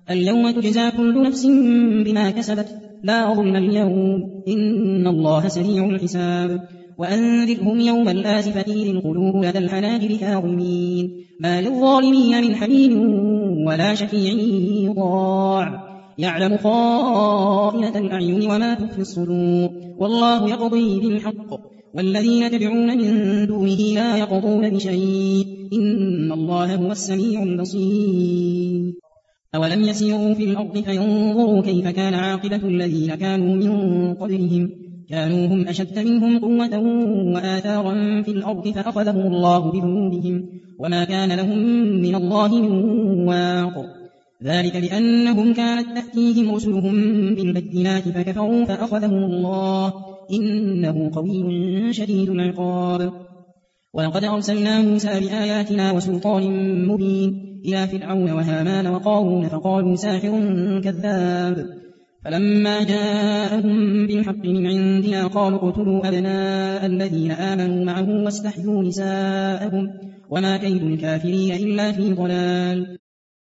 اليوم تجزى كل نفس بما كسبت لا ظلم اليوم إن الله سريع الحساب وأنذرهم يوم الآزفة إذ القلوب لدى الحناجر كاظمين ما للظالمين من حميم ولا شفيع يطاع يعلم خائنة الأعين وما تخفي الصدور والله يقضي بالحق والذين تدعون من دونه لا يقضون بشيء إن الله هو السميع البصير أولم يسيروا في الأرض فينظروا كيف كان عاقبة الذين كانوا من قبلهم كانوا هم أشد منهم قوة وآثارا في الأرض فأخذهم الله بذنوبهم وما كان لهم من الله من واق ذلك بأنهم كانت تأتيهم رسلهم بالبينات فكفروا فأخذهم الله إنه قوي شديد العقاب ولقد أرسلنا موسى بآياتنا وسلطان مبين إلى فرعون وهامان وقارون فقالوا ساحر كذاب فلما جاءهم بالحق من عندنا قالوا اقتلوا أبناء الذين آمنوا معه واستحيوا نساءهم وما كيد الكافرين إلا في ضلال